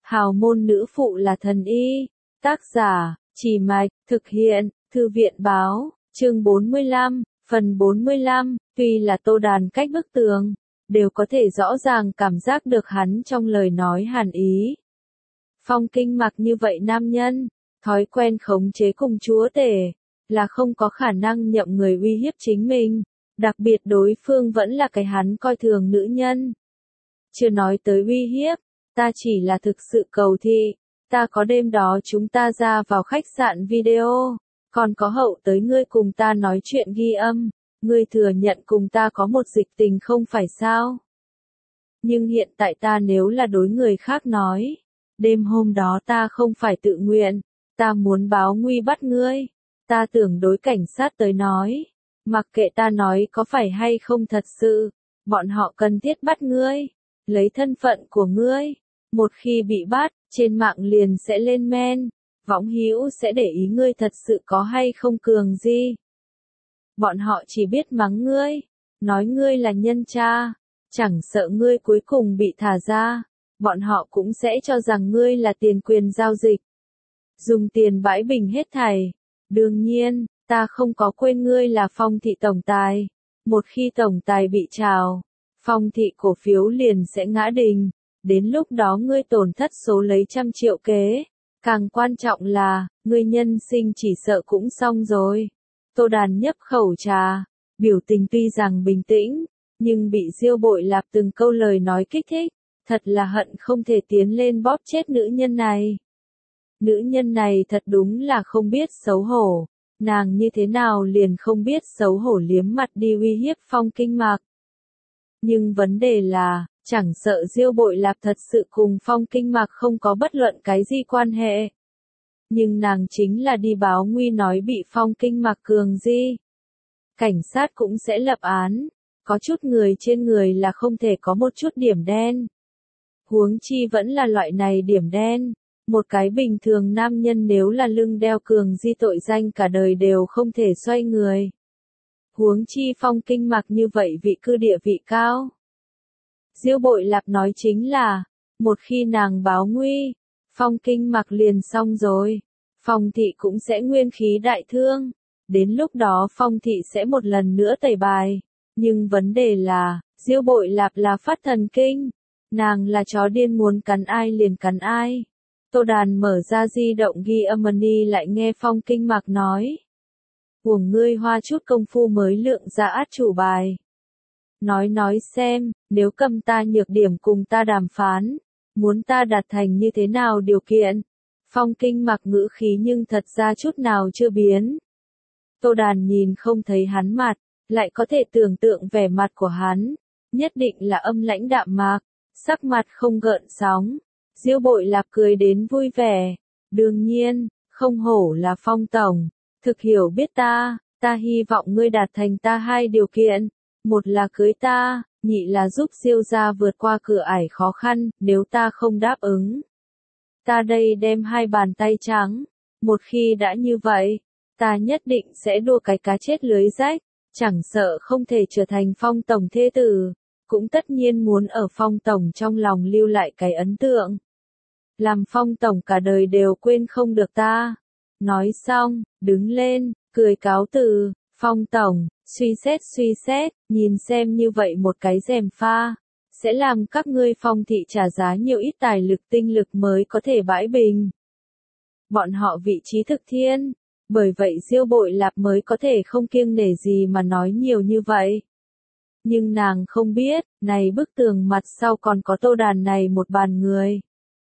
Hào môn nữ phụ là thần y. Tác giả, Trì Mạch, thực hiện, Thư viện báo, chương 45, phần 45, tuy là Tô Đàn cách bức tường, đều có thể rõ ràng cảm giác được hắn trong lời nói hàn ý. Phong Kinh Mặc như vậy nam nhân, thói quen khống chế cùng chúa tể, là không có khả năng nhậm người uy hiếp chính mình, đặc biệt đối phương vẫn là cái hắn coi thường nữ nhân. Chưa nói tới uy hiếp, ta chỉ là thực sự cầu thị, ta có đêm đó chúng ta ra vào khách sạn video, còn có hậu tới ngươi cùng ta nói chuyện ghi âm, ngươi thừa nhận cùng ta có một dịch tình không phải sao? Nhưng hiện tại ta nếu là đối người khác nói, đêm hôm đó ta không phải tự nguyện, ta muốn báo nguy bắt ngươi, ta tưởng đối cảnh sát tới nói, mặc kệ ta nói có phải hay không thật sự, bọn họ cần thiết bắt ngươi, lấy thân phận của ngươi, một khi bị bắt, trên mạng liền sẽ lên men, võng hữu sẽ để ý ngươi thật sự có hay không cường gì. Bọn họ chỉ biết mắng ngươi, nói ngươi là nhân cha, chẳng sợ ngươi cuối cùng bị thả ra, bọn họ cũng sẽ cho rằng ngươi là tiền quyền giao dịch. Dùng tiền bãi bình hết thảy. Đương nhiên, ta không có quên ngươi là Phong thị tổng tài. Một khi tổng tài bị trào, Phong thị cổ phiếu liền sẽ ngã đình. Đến lúc đó ngươi tổn thất số lấy trăm triệu kế. Càng quan trọng là, ngươi nhân sinh chỉ sợ cũng xong rồi. Tô Đàn nhấp khẩu trà, biểu tình tuy rằng bình tĩnh, nhưng bị Diêu Bội Lạp từng câu lời nói kích thích, thật là hận không thể tiến lên bóp chết nữ nhân này. Nữ nhân này thật đúng là không biết xấu hổ, nàng như thế nào liền không biết xấu hổ liếm mặt đi uy hiếp Phong Kinh Mặc. Nhưng vấn đề là, chẳng sợ Diêu Bội Lạp thật sự cùng Phong Kinh Mặc không có bất luận cái gì quan hệ. Nhưng nàng chính là đi báo nguy nói bị Phong Kinh Mặc cường gì. Cảnh sát cũng sẽ lập án, có chút người trên người là không thể có một chút điểm đen. Huống chi vẫn là loại này điểm đen. Một cái bình thường nam nhân nếu là lưng đeo cường di tội danh cả đời đều không thể xoay người. Huống chi Phong Kinh Mặc như vậy vị cư địa vị cao. Diêu Bội Lạp nói chính là, một khi nàng báo nguy, Phong Kinh Mặc liền xong rồi. Phong thị cũng sẽ nguyên khí đại thương. Đến lúc đó Phong thị sẽ một lần nữa tẩy bài. Nhưng vấn đề là, Diêu Bội Lạp là phát thần kinh. Nàng là chó điên muốn cắn ai liền cắn ai. Tô Đàn mở ra di động ghi âm money lại nghe Phong Kinh Mặc nói. Uổng ngươi hoa chút công phu mới lượng ra át chủ bài. Nói xem, nếu cầm ta nhược điểm cùng ta đàm phán, muốn ta đạt thành như thế nào điều kiện. Phong Kinh Mặc ngữ khí nhưng thật ra chút nào chưa biến. Tô Đàn nhìn không thấy hắn mặt, lại có thể tưởng tượng vẻ mặt của hắn, nhất định là âm lãnh đạm mạc, sắc mặt không gợn sóng. Diêu Bội Lạp cười đến vui vẻ. Đương nhiên, không hổ là Phong tổng, thực hiểu biết ta hy vọng ngươi đạt thành ta hai điều kiện. Một là cưới ta, nhị là giúp Diêu gia vượt qua cửa ải khó khăn, nếu ta không đáp ứng. Ta đây đem hai bàn tay trắng. Một khi đã như vậy, ta nhất định sẽ đua cái cá chết lưới rách, chẳng sợ không thể trở thành Phong tổng thê tử, cũng tất nhiên muốn ở Phong tổng trong lòng lưu lại cái ấn tượng. Làm Phong tổng cả đời đều quên không được ta. Nói xong, đứng lên, cười cáo từ. Phong tổng, suy xét, nhìn xem như vậy một cái gièm pha, sẽ làm các ngươi Phong thị trả giá nhiều ít tài lực tinh lực mới có thể bãi bình. Bọn họ vị trí thực thiên, bởi vậy Diêu Bội Lạp mới có thể không kiêng nể gì mà nói nhiều như vậy. Nhưng nàng không biết, này bức tường mặt sau còn có Tô Đàn này một bàn người.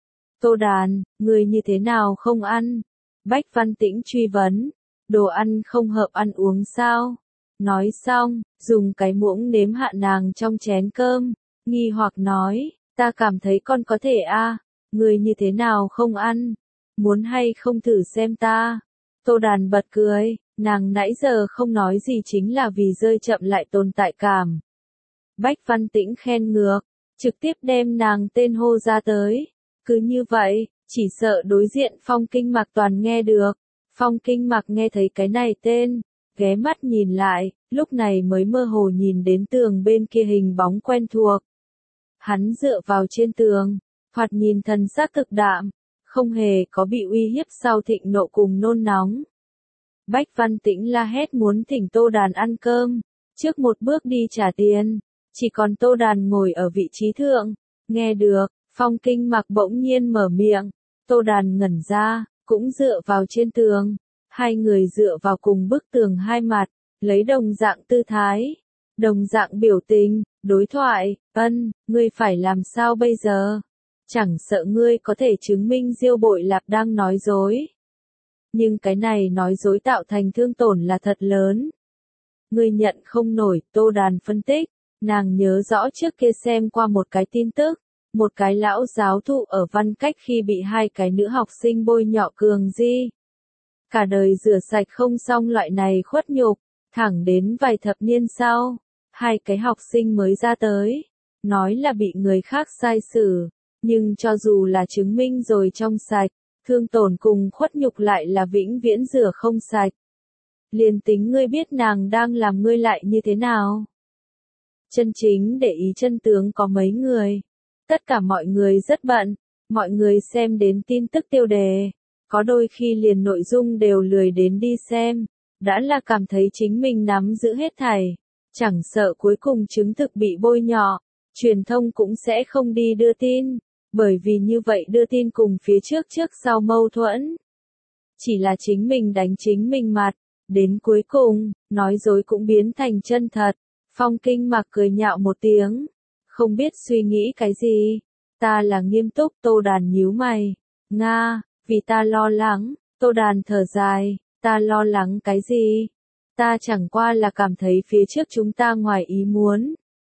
Tô Đàn, người như thế nào không ăn? Bách Văn Tĩnh truy vấn, đồ ăn không hợp ăn uống sao? Nói xong, dùng cái muỗng nếm hạ nàng trong chén cơm, nghi hoặc nói, ta cảm thấy con có thể người như thế nào không ăn? Muốn hay không thử xem ta? Tô Đàn bật cười, nàng nãy giờ không nói gì chính là vì rơi chậm lại tồn tại cảm. Bách Văn Tĩnh khen ngược, trực tiếp đem nàng tên hô ra tới. Cứ như vậy, chỉ sợ đối diện Phong Kinh Mặc toàn nghe được. Phong Kinh Mặc nghe thấy cái này tên, ghé mắt nhìn lại, lúc này mới mơ hồ nhìn đến tường bên kia hình bóng quen thuộc. Hắn dựa vào trên tường, thoạt nhìn thần sắc cực đạm, không hề có bị uy hiếp sau thịnh nộ cùng nôn nóng. Bách Văn Tĩnh la hét muốn thỉnh Tô Đàn ăn cơm, trước một bước đi trả tiền, chỉ còn Tô Đàn ngồi ở vị trí thượng, nghe được, Phong Kinh Mặc bỗng nhiên mở miệng, Tô Đàn ngẩn ra, cũng dựa vào trên tường, hai người dựa vào cùng bức tường hai mặt, lấy đồng dạng tư thái, đồng dạng biểu tình, đối thoại, Ân, ngươi phải làm sao bây giờ? Chẳng sợ ngươi có thể chứng minh Diêu Bội Lạp đang nói dối. Nhưng cái này nói dối tạo thành thương tổn là thật lớn. Ngươi nhận không nổi, Tô Đàn phân tích, nàng nhớ rõ trước kia xem qua một cái tin tức, một cái lão giáo thụ ở Văn Cách khi bị hai cái nữ học sinh bôi nhọ Cường Di. Cả đời rửa sạch không xong loại này khuất nhục, thẳng đến vài thập niên sau, hai cái học sinh mới ra tới, nói là bị người khác sai xử, nhưng cho dù là chứng minh rồi trong sạch, thương tổn cùng khuất nhục lại là vĩnh viễn rửa không sạch. Liền tính ngươi biết nàng đang làm ngươi lại như thế nào. Chân chính để ý chân tướng có mấy người. Tất cả mọi người rất bận, mọi người xem đến tin tức tiêu đề, có đôi khi liền nội dung đều lười đến đi xem, đã là cảm thấy chính mình nắm giữ hết thảy, chẳng sợ cuối cùng chứng thực bị bôi nhọ, truyền thông cũng sẽ không đi đưa tin, bởi vì như vậy đưa tin cùng phía trước sau mâu thuẫn. Chỉ là chính mình đánh chính mình mặt, đến cuối cùng, nói dối cũng biến thành chân thật. Phong Kinh Mặc cười nhạo một tiếng, không biết suy nghĩ cái gì. Ta là nghiêm túc, Tô Đàn nhíu mày. Nga, vì ta lo lắng, Tô Đàn thở dài, ta lo lắng cái gì? Ta chẳng qua là cảm thấy phía trước chúng ta ngoài ý muốn.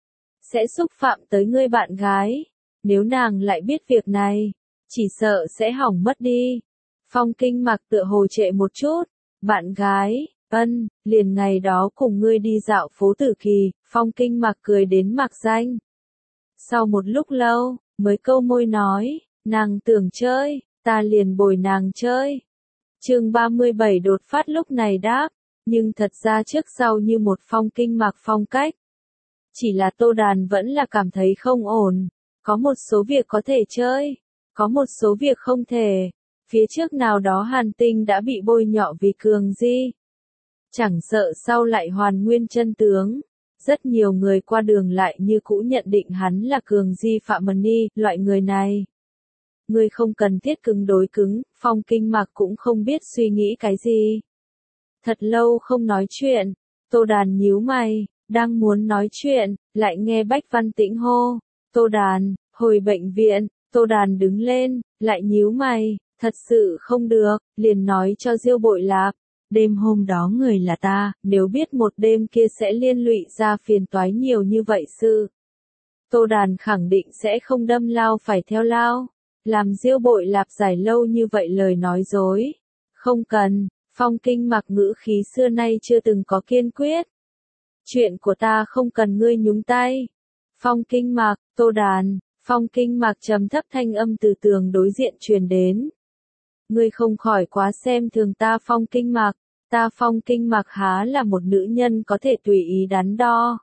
Sẽ xúc phạm tới ngươi bạn gái, nếu nàng lại biết việc này, chỉ sợ sẽ hỏng mất đi. Phong Kinh Mặc tựa hồ trệ một chút, bạn gái, Ân, liền ngày đó cùng ngươi đi dạo phố Tử Kỳ, Phong Kinh Mặc cười đến mạc danh. Sau một lúc lâu, mới câu môi nói, nàng tưởng chơi, ta liền bồi nàng chơi. Chương 37 đột phát lúc này đáp, nhưng thật ra trước sau như một Phong Kinh Mặc phong cách. Chỉ là Tô Đàn vẫn là cảm thấy không ổn, có một số việc có thể chơi, có một số việc không thể. Phía trước nào đó Hàn Tinh đã bị bôi nhọ vì Cường Di. Chẳng sợ sau lại hoàn nguyên chân tướng, rất nhiều người qua đường lại như cũ nhận định hắn là Cường Di Phạm Mân Ni, loại người này. Người không cần thiết cứng đối cứng, Phong Kinh Mặc cũng không biết suy nghĩ cái gì. Thật lâu không nói chuyện, Tô Đàn nhíu mày, đang muốn nói chuyện, lại nghe Bách Văn Tĩnh hô, Tô Đàn, hồi bệnh viện. Tô Đàn đứng lên, lại nhíu mày, thật sự không được, liền nói cho Diêu Bội Lạp. Đêm hôm đó người là ta, nếu biết một đêm kia sẽ liên lụy ra phiền toái nhiều như vậy sự. Tô Đàn khẳng định sẽ không đâm lao phải theo lao, làm Diêu Bội Lạp giải lâu như vậy lời nói dối. Không cần, Phong Kinh Mặc ngữ khí xưa nay chưa từng có kiên quyết. Chuyện của ta không cần ngươi nhúng tay. Phong Kinh Mặc, Tô Đàn, Phong Kinh Mặc trầm thấp thanh âm từ tường đối diện truyền đến. Ngươi không khỏi quá xem thường ta Phong Kinh Mặc, ta Phong Kinh Mặc há là một nữ nhân có thể tùy ý đắn đo.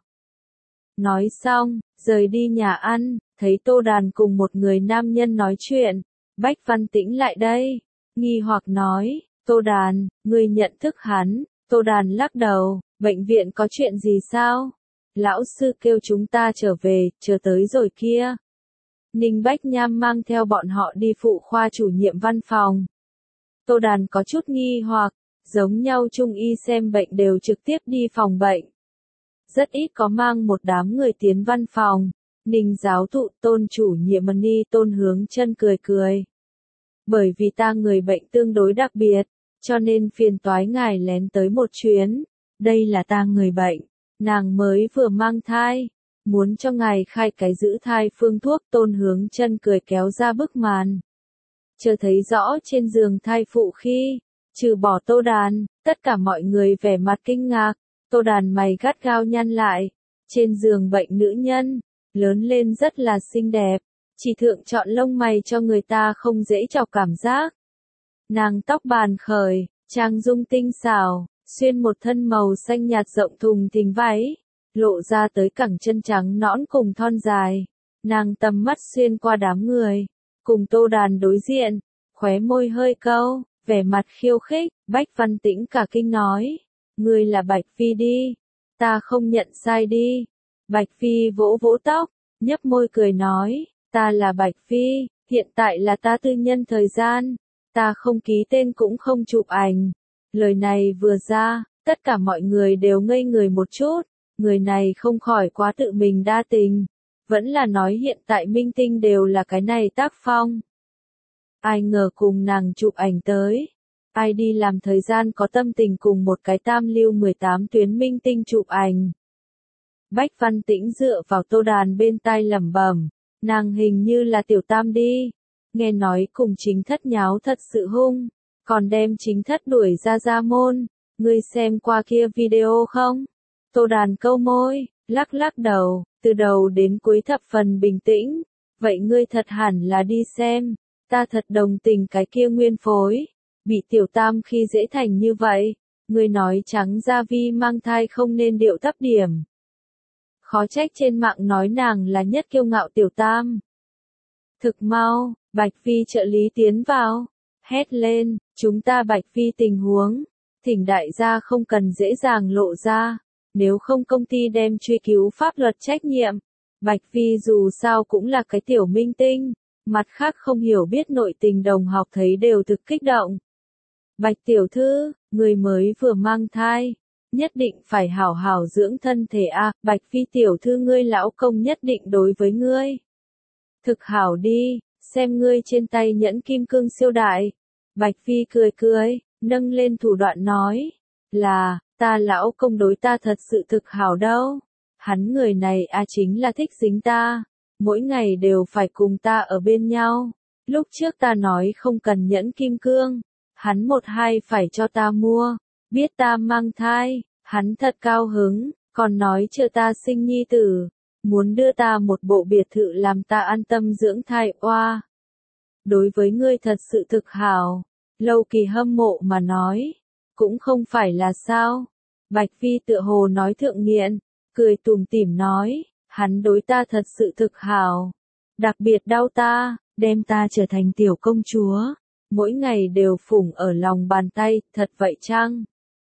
Nói xong, rời đi nhà ăn, thấy Tô Đàn cùng một người nam nhân nói chuyện, Bách Văn Tĩnh lại đây, nghi hoặc nói, Tô Đàn, ngươi nhận thức hắn. Tô Đàn lắc đầu, bệnh viện có chuyện gì sao? Lão sư kêu chúng ta trở về, chờ tới rồi kia. Ninh Bách Nham mang theo bọn họ đi phụ khoa chủ nhiệm văn phòng. Tô Đàn có chút nghi hoặc, giống nhau trung y xem bệnh đều trực tiếp đi phòng bệnh. Rất ít có mang một đám người tiến văn phòng. Ninh giáo thụ Tôn chủ nhiệm Mân Ni Tôn Hướng Chân cười cười. Bởi vì ta người bệnh tương đối đặc biệt, cho nên phiền toái ngài lén tới một chuyến. Đây là ta người bệnh, nàng mới vừa mang thai, muốn cho ngài khai cái giữ thai phương thuốc. Tôn Hướng Chân cười kéo ra bức màn. Chờ thấy rõ trên giường thai phụ khi, trừ bỏ Tô Đàn, tất cả mọi người vẻ mặt kinh ngạc. Tô Đàn mày gắt gao nhăn lại, trên giường bệnh nữ nhân, lớn lên rất là xinh đẹp, chỉ thượng chọn lông mày cho người ta không dễ chọc cảm giác. Nàng tóc bàn khởi, trang dung tinh xảo, xuyên một thân màu xanh nhạt rộng thùng thình váy, lộ ra tới cẳng chân trắng nõn cùng thon dài. Nàng tầm mắt xuyên qua đám người, cùng Tô Đàn đối diện, khóe môi hơi câu, vẻ mặt khiêu khích, Bách Văn Tĩnh cả kinh nói, ngươi là Bạch Phi đi, ta không nhận sai đi. Bạch Phi vỗ vỗ tóc, nhấp môi cười nói, ta là Bạch Phi, hiện tại là ta tư nhân thời gian, ta không ký tên cũng không chụp ảnh. Lời này vừa ra, tất cả mọi người đều ngây người một chút, người này không khỏi quá tự mình đa tình, vẫn là nói hiện tại minh tinh đều là cái này tác phong. Ai ngờ cùng nàng chụp ảnh tới, ai đi làm thời gian có tâm tình cùng một cái tam lưu 18 tuyến minh tinh chụp ảnh. Bách Văn Tĩnh dựa vào Tô Đàn bên tai lẩm bẩm, nàng hình như là tiểu tam đi, nghe nói cùng chính thất nháo thật sự hung, còn đem chính thất đuổi ra môn, ngươi xem qua kia video không? Tô Đàn câu môi, lắc lắc đầu, từ đầu đến cuối thập phần bình tĩnh, vậy ngươi thật hẳn là đi xem, ta thật đồng tình cái kia nguyên phối, bị tiểu tam khi dễ thành như vậy, ngươi nói trắng ra Vi mang thai không nên điệu thấp điểm. Khó trách trên mạng nói nàng là nhất kiêu ngạo tiểu tam. Thực mau, Bạch Phi trợ lý tiến vào, hét lên, chúng ta Bạch Phi tình huống, thỉnh đại gia không cần dễ dàng lộ ra, nếu không công ty đem truy cứu pháp luật trách nhiệm. Bạch Phi dù sao cũng là cái tiểu minh tinh, mặt khác không hiểu biết nội tình đồng học thấy đều thực kích động. Bạch tiểu thư, người mới vừa mang thai, nhất định phải hảo hảo dưỡng thân thể a, Bạch Phi tiểu thư ngươi lão công nhất định đối với ngươi. Thực hảo đi, xem ngươi trên tay nhẫn kim cương siêu đại. Bạch Phi cười cười, nâng lên thủ đoạn nói, là, ta lão công đối ta thật sự thực hảo đâu. Hắn người này chính là thích dính ta, mỗi ngày đều phải cùng ta ở bên nhau. Lúc trước ta nói không cần nhẫn kim cương, hắn một hai phải cho ta mua, biết ta mang thai, hắn thật cao hứng, còn nói chờ ta sinh nhi tử, muốn đưa ta một bộ biệt thự làm ta an tâm dưỡng thai oa. Đối với ngươi thật sự thực hảo, Lâu Kỳ hâm mộ mà nói, cũng không phải là sao. Bạch Phi tựa hồ nói thượng nghiện, cười tủm tỉm nói, hắn đối ta thật sự thực hảo, đặc biệt đau ta, đem ta trở thành tiểu công chúa, mỗi ngày đều phủng ở lòng bàn tay, thật vậy chăng?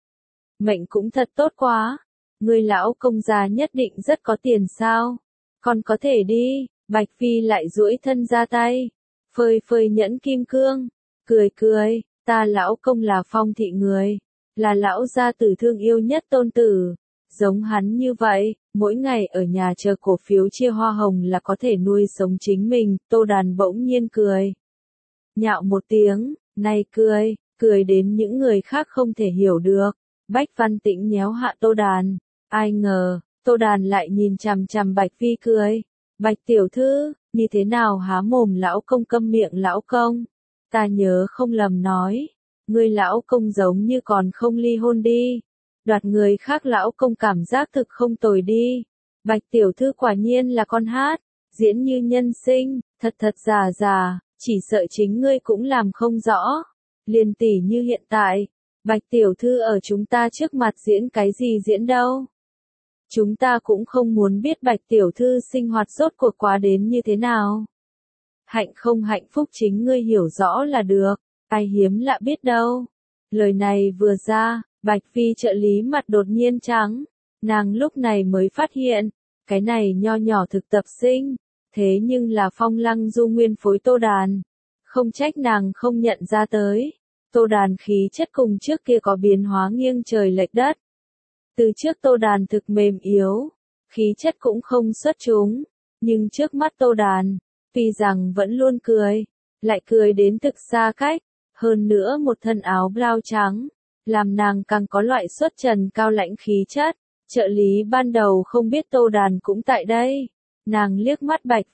Mệnh cũng thật tốt quá, người lão công già nhất định rất có tiền sao, còn có thể đi. Bạch Phi lại duỗi thân ra tay, phơi phơi nhẫn kim cương, cười cười, ta lão công là Phong thị người, là lão gia tử thương yêu nhất tôn tử, giống hắn như vậy, mỗi ngày ở nhà chờ cổ phiếu chia hoa hồng là có thể nuôi sống chính mình. Tô Đàn bỗng nhiên cười, nhạo một tiếng, này cười đến những người khác không thể hiểu được. Bách Văn Tĩnh nhéo hạ Tô Đàn, ai ngờ, Tô Đàn lại nhìn chằm chằm Bạch Phi cười, Bạch tiểu thư, như thế nào há mồm lão công câm miệng lão công, ta nhớ không lầm nói, người lão công giống như còn không ly hôn đi, đoạt người khác lão công cảm giác thực không tồi đi. Bạch tiểu thư quả nhiên là con hát, diễn như nhân sinh, thật giả, chỉ sợ chính ngươi cũng làm không rõ. Liền tỷ như hiện tại, Bạch tiểu thư ở chúng ta trước mặt diễn cái gì diễn đâu. Chúng ta cũng không muốn biết Bạch tiểu thư sinh hoạt rốt cuộc quá đến như thế nào. Hạnh không hạnh phúc chính ngươi hiểu rõ là được, ai hiếm lạ biết đâu. Lời này vừa ra, Bạch Phi trợ lý mặt đột nhiên trắng, nàng lúc này mới phát hiện, cái này nho nhỏ thực tập sinh, thế nhưng là Phong Lăng Du nguyên phối Tô Đàn, không trách nàng không nhận ra tới. Tô Đàn khí chất cùng trước kia có biến hóa nghiêng trời lệch đất. Từ trước Tô Đàn thực mềm yếu, khí chất cũng không xuất chúng, nhưng trước mắt Tô Đàn, tuy rằng vẫn luôn cười, lại cười đến thực xa cách, hơn nữa một thân áo blau trắng, làm nàng càng có loại xuất trần cao lãnh khí chất. Trợ lý ban đầu không biết Tô Đàn cũng tại đây, nàng liếc mắt Bạch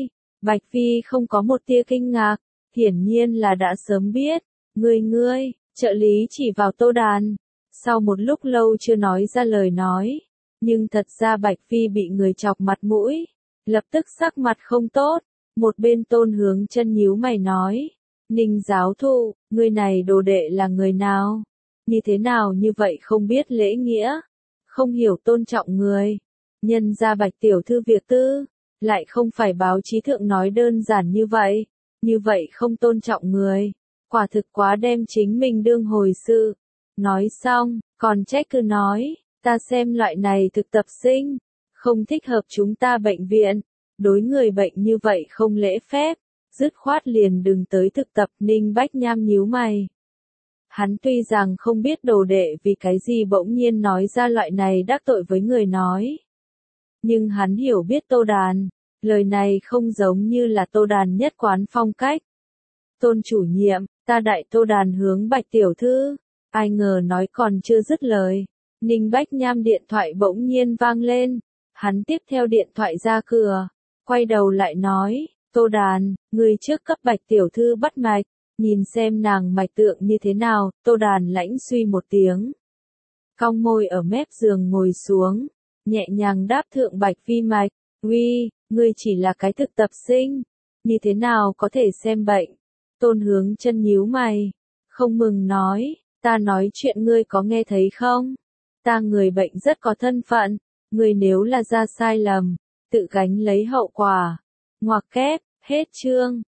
Phi không có một tia kinh ngạc, hiển nhiên là đã sớm biết. Ngươi, trợ lý chỉ vào Tô Đàn, sau một lúc lâu chưa nói ra lời nói, nhưng thật ra Bạch Phi bị người chọc mặt mũi, lập tức sắc mặt không tốt, một bên Tôn Hướng Chân nhíu mày nói, Ninh giáo thụ, người này đồ đệ là người nào? Như thế nào như vậy không biết lễ nghĩa, không hiểu tôn trọng người, nhân ra Bạch tiểu thư việc tư, lại không phải báo chí thượng nói đơn giản như vậy. như vậy không tôn trọng người, quả thực quá đem chính mình đương hồi sự. Nói xong, còn trách cứ nói, ta xem loại này thực tập sinh, không thích hợp chúng ta bệnh viện, đối người bệnh như vậy không lễ phép, dứt khoát liền đừng tới thực tập. Ninh Bách Nham nhíu mày. Hắn tuy rằng không biết đồ đệ vì cái gì bỗng nhiên nói ra loại này đắc tội với người nói. Nhưng hắn hiểu biết Tô Đàn, lời này không giống như là Tô Đàn nhất quán phong cách. Tôn chủ nhiệm, ta đại Tô Đàn hướng Bạch tiểu thư, ai ngờ nói còn chưa dứt lời. Ninh Bách Nham điện thoại bỗng nhiên vang lên, hắn tiếp theo điện thoại ra cửa, quay đầu lại nói, Tô Đàn, người trước cấp Bạch tiểu thư bắt mạch, nhìn xem nàng mạch tượng như thế nào. Tô Đàn lãnh suy một tiếng, cong môi ở mép giường ngồi xuống, nhẹ nhàng đáp thượng Bạch Phi mạch, uy, ngươi chỉ là cái thực tập sinh, như thế nào có thể xem bệnh. Tôn Hướng Chân nhíu mày, không mừng nói, ta nói chuyện ngươi có nghe thấy không? Ta người bệnh rất có thân phận, ngươi nếu là ra sai lầm, tự gánh lấy hậu quả. Ngoặc kép, hết chương.